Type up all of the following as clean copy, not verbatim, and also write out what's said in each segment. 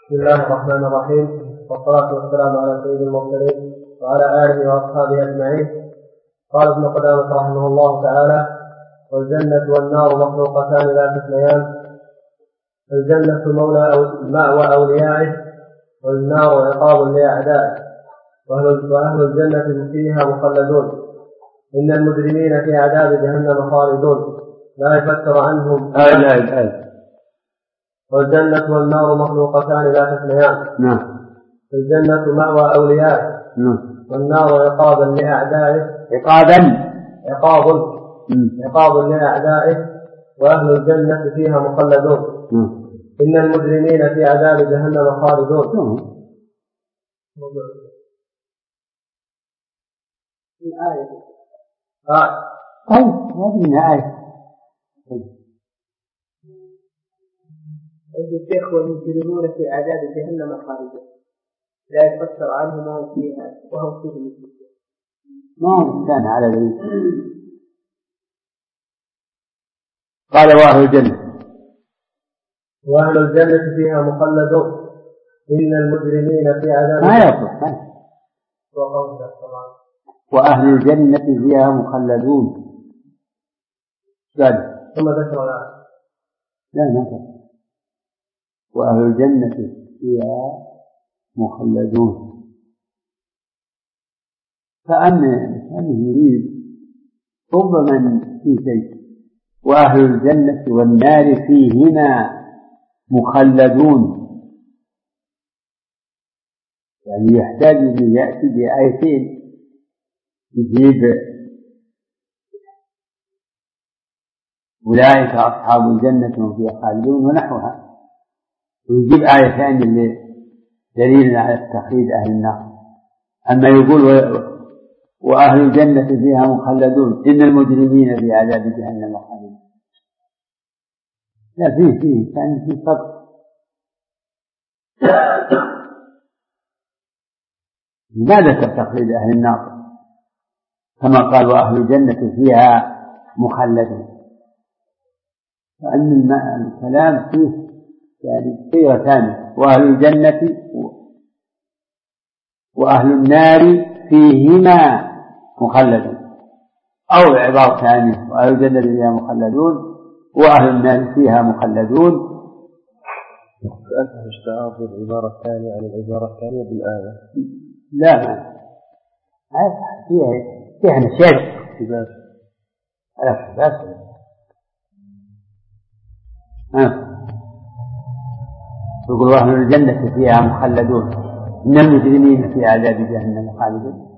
بسم الله الرحمن الرحيم، والصلاة والسلام على سيد المرسلين وعلى آله وأصحابه أجمعين. قال ابن قدامة رحمه الله تعالى: والجنة والنار مخلوقتان لا تثنيان. الجنة مأوى أوليائه، والنار عقاب لأعدائه، وأهل الجنة فيها مخلدون. إن المجرمين في عذاب جهنم خالدون لا يفتر عنهم. والجنة والنار مخلوقتان لا تثنيان. الجنة مأوى أوليائه، والنار عقابا لأعدائه، عقاب لأعدائه، وأهل الجنة فيها مخلدون. إن المجرمين في عذاب جهنم خالدون. عند الشيخ: والمجرمون في عذاب جهنم خالدون لا يفتر عنهم وهم فيها ما كان على ذلك. قال: وأهل الجنة فيها مخلدون. إن المجرمين في عذاب ما يصلح. وأهل الجنة فيها مخلدون. ثم ذكر الآية. لا وأهل الجنة فيها مخلدون، كأنه يريد ربما في شيء. وأهل الجنة والنار فيهما مخلدون، يعني يحتاج أن يأتي بآيتين يجيب أولئك أصحاب الجنة هم فيها خالدون ونحوها، ويجيب آية ثانية اللي دليل على تخليد أهل النار. أما يقول وأهل الجنة فيها مخلدون إن المجرمين في عذاب جهنم خالدون، لا فيه كان في صدق. ما ذكر تخليد أهل النار كما قال وأهل الجنة فيها مخلدون، فأن الكلام فيه يعني صيغة ثانية: وأهل الجنة وأهل النار فيهما مخلدون، أو عبارة ثانية: وأهل الجنة فيها مخلدون وأهل النار فيها مخلدون. أنت اشتعار العبارة الثانية عن العبارة الثانية بالآية. لا فيها نشاط بس. يقول وأهل الجنة فيها مخلدون إن المجرمين في عذاب جهنم خالدون.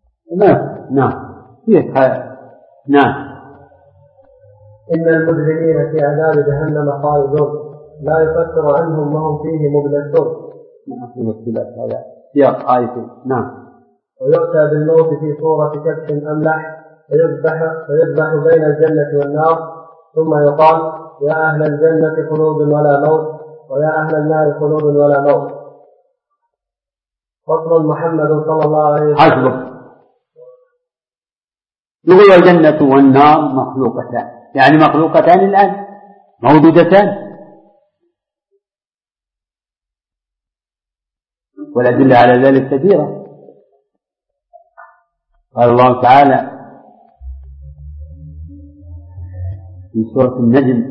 إن المجرمين في عذاب جهنم خالدون لا يفتر عنهم وهم فيه مبلسون. هذا سياق آية. ويؤتى بالموت في صورة كبش أملح فيذبح بين الجنة والنار، ثم يقال: يا أهل الجنة خلود ولا موت، ويا أهل النار خلود ولا موت. فصل محمد صلى الله عليه وسلم. حسبك. يقول الجنة والنار مخلوقتان، يعني مخلوقتان الآن موجودتان، والأدلة على ذلك كثيرة. قال الله تعالى في سورة النجم: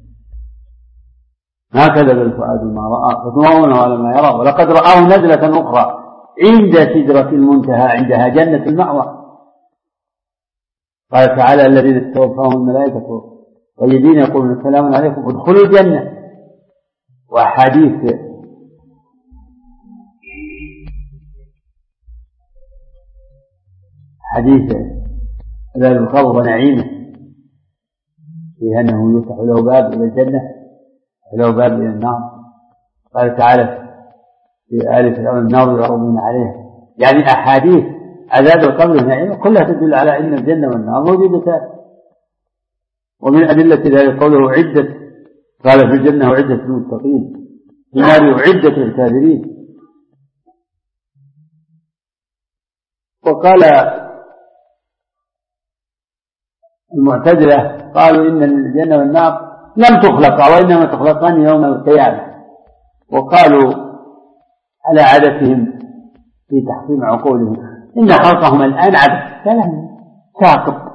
ما كذب الفؤاد ما رأى فتمرون على ما يرى ولقد رآه نزلة أخرى عند سدرة المنتهى عندها جنة المأوى. قال تعالى: الذين توفاهم الملائكة والذين يقولون سلام عليكم ادخلوا الجنة. وأحاديث ذلك القبر ونعيمه في أنه يفتح له باب إلى الجنة له باب إلى النار. قال تعالى في آل فرعون: النار يعرضون عليها. يعني أحاديث عذاب القبر والنعيمة كلها تدل على أن الجنة والنار موجودتان. ومن أدلة ذلك قوله: عدة، قال في الجنة وعدة للمتقين، في النار وعدة للكافرين. وقال المعتزلة قالوا إن الجنة والنار لم تخلق وإنما تخلقان يوم القيامة. وقالوا على عادتهم في تحكيم عقولهم، إن خلقهم الآن عبث، كلام ساقط.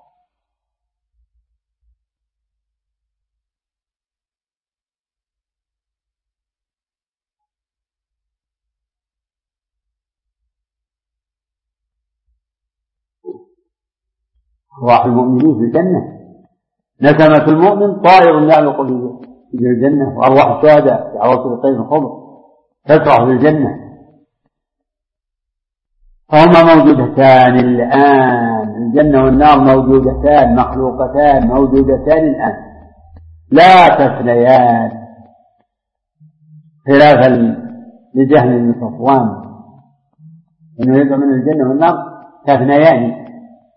أرواح المؤمنين في الجنة، نسمة المؤمن طائر يعلق في الجنة، وأرواح الشهداء في عواصف الطير الخضر تسرح في الجنة. فهما موجودتان الآن، الجنة والنار موجودتان، مخلوقتان موجودتان الآن، لا تفنيان، خلافا لجهل بن صفوان إنه يدعو من الجنة والنار تفنيان.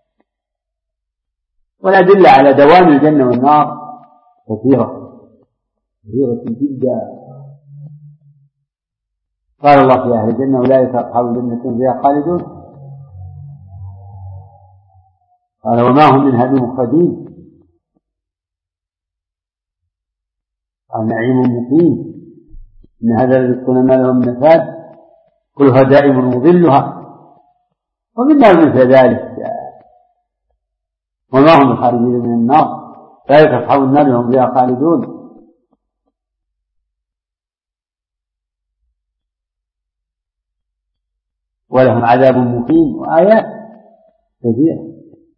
والأدلة على دوام الجنة والنار كثيرة جدا. قال الله في أهل الجنة أولئك أصحاب الجنة فيها خالدون، قال وما هم منها بمخرجين، قال نعيم مقيم، إن هذا الذي ما له من نفاد كلها دائم وظلها، ومنها مثل ذلك. وما هم بخارجين من النار، أولئك أصحاب النار هم فيها خالدون. ولهم عذاب مقيم، وآيات كثيرة.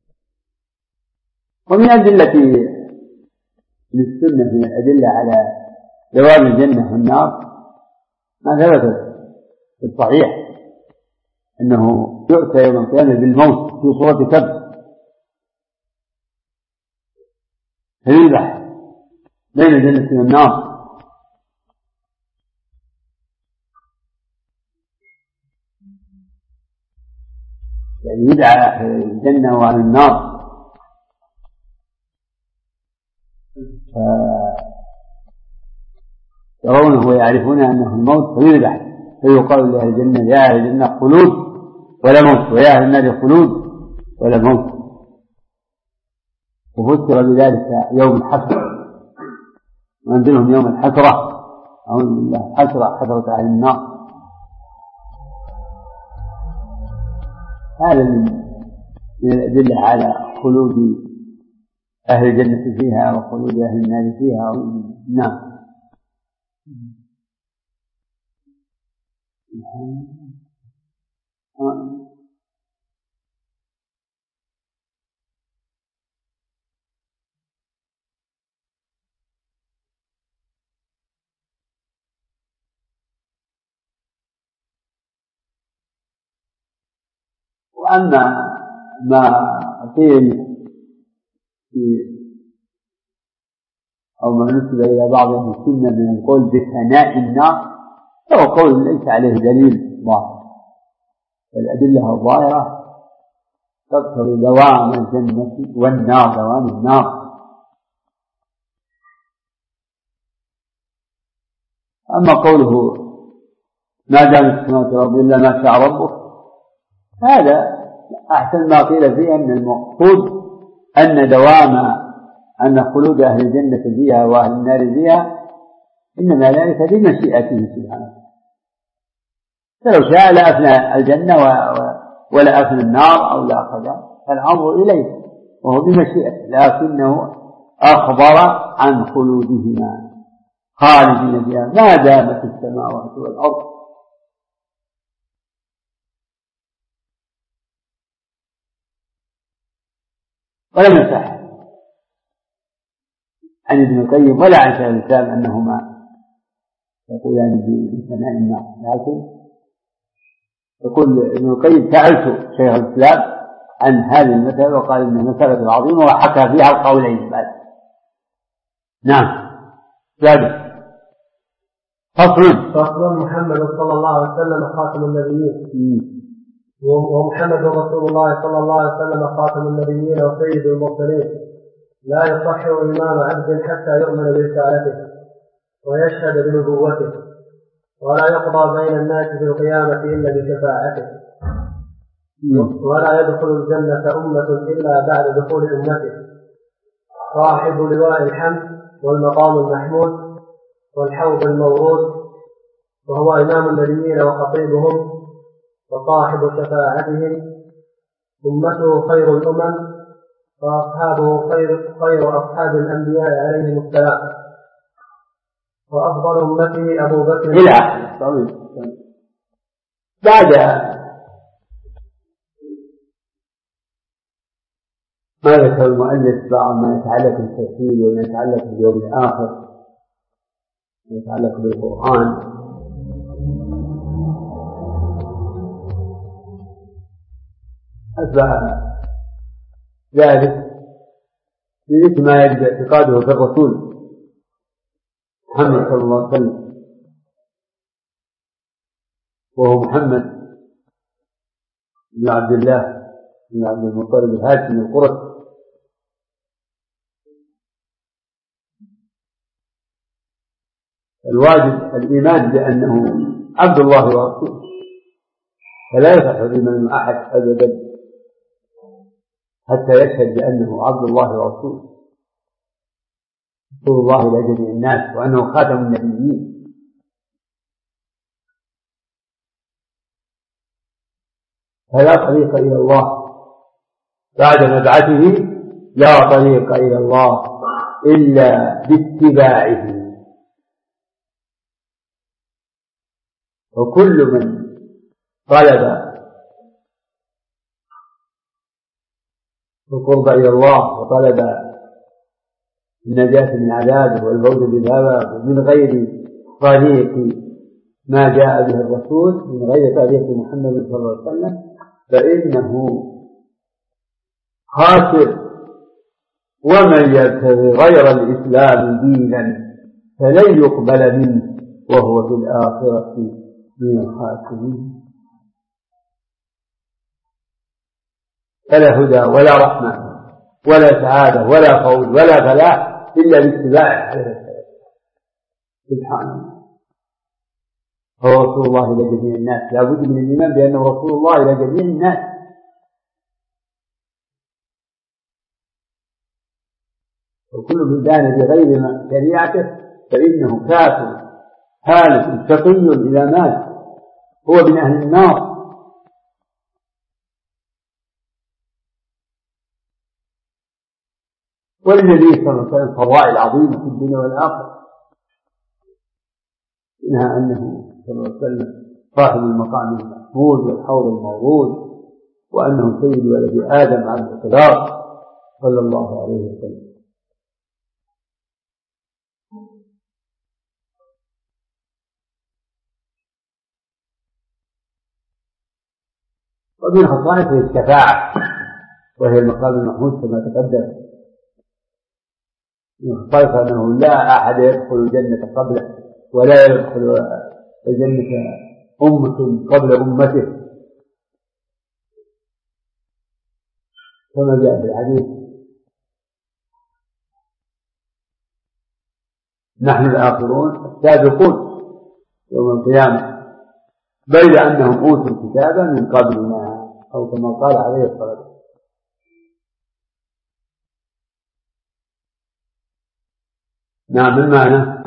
ومن أدلة السنة من الأدلة على دوام الجنة والنار ما ثبت في الصحيح أنه يؤتى يوم القيامة بالموت في صورة كبش فيذبح بين الجنة والنار، يعني يدعى الجنة وعلى النار. يرونه ويعرفون أنه الموت فيذبح، فيقال لأهل الجنة يا أهل الجنة خلود ولا موت، ويا أهل النار خلود ولا موت. وفسر بذلك يوم الحسرة، وأنزلهم يوم الحسرة، أعوذ بالله، حسرة أهل النار. هذا من الأدلة على خلود أهل الجنة فيها وخلود أهل النار فيها. نعم. وأما ما قيل أو ما نسب إلى بعض أهل السنة من القول بفناء النار فهو قول ليس عليه دليل ظاهر، الأدلة الظاهرة تذكر دوام الجنة والنار، دوام النار. أما قوله ما دامت السماوات والأرض إلا ما شاء ربك، هذا أحسن ما قيل فيه أن المقصود أن خلود أهل الجنة فيها وأهل النار فيها إنما ذلك بمشيئته سبحانه، فلو شاء لأفنى الجنة ولا أفنى النار أو لا أخذ، فالأمر إليه وهو بمشيئته، لكنه أخبر عن خلودهما خالدين فيها ما دامت السماوات والأرض. ولم يصح عن ابن القيم ولا عن شيخ الإسلام أنهما يقولان بفناء النار، لكن يقول ابن القيم سألت شيخ الإسلام عن هذه المسألة وقال إنها مسألة عظيمة وحكى فيها القولين بعد. نعم. ثالث فصل محمد صلى الله عليه وسلم خاتم النبيين، ومحمد رسول الله صلى الله عليه وسلم خاتم النبيين وسيد المرسلين، لا يصح إمام عبد حتى يؤمن برسالته ويشهد بنبوته، ولا يقضى بين الناس في القيامة إلا بشفاعته، ولا يدخل الجنة أمة إلا بعد دخول أمته، صاحب لواء الحمد والمقام المحمود والحوض المورود وهو إمام النبيين وخطيبهم وصاحب شفاعتهم، أمته خير الأمم، وأصحابه خير أصحاب الأنبياء عليهم السلام، وأفضل أمته أبو بكر. إلى آخره. بعد ما ذكر المؤلف بعض ما يتعلق بالتوحيد وما يتعلق باليوم الآخر وما يتعلق بالقرآن، أتبع ذلك بذكر ما يجب اعتقاده في الرسول محمد صلى الله عليه وسلم، وهو محمد بن عبد الله بن عبد المطلب الهاشمي القرشي. الواجب الإيمان بأنه عبد الله ورسوله، فلا يصح الإيمان أحد أبدا حتى يشهد بأنه عبد الله ورسوله، رسول الله إلى جميع الناس، وأنه خاتم النبيين. فلا طريق إلى الله بعد مبعثه، لا طريق إلى الله إلا باتباعه. وكل من طلب القرب إلى الله وطلب النجاة من عذابه والفوز بالهوى من غير طريق ما جاء به الرسول، من غير طريق محمد صلى الله عليه وسلم، فإنه خاسر. ومن يبتغي غير الإسلام دينا فلن يقبل منه وهو في الآخرة من الخاسرين. فلا هدى ولا رحمة ولا سعادة ولا فوز ولا فلاح إلا باتباعه عليه السلام. سبحانه. هو رسول الله إلى جميع الناس، لا بد من الإيمان بأنه رسول الله إلى جميع الناس. وكل من دان بغير شريعته فإنه كافر هالك شقي إلى مات، هو من أهل النار. والنبي صلى الله عليه وسلم فضائل عظيمة في الدنيا والآخرة، منها أنه صلى الله عليه وسلم صاحب المقام المحمود والحوض الموعود، وأنه سيد ولد آدم عليه السلام صلى الله عليه وسلم. ومن خصائصه الشفاعة، وهي المقام المحمود كما تقدم. من خصائصه أنه لا أحد يدخل الجنة قبله، ولا يدخل الجنة أمة قبل أمته، كما جاء في الحديث: نحن الآخرون السابقون يوم القيامة، بل أنهم أوتوا الكتاب من قبلنا، أو كما قال عليه الصلاة والسلام. نعم، المعنى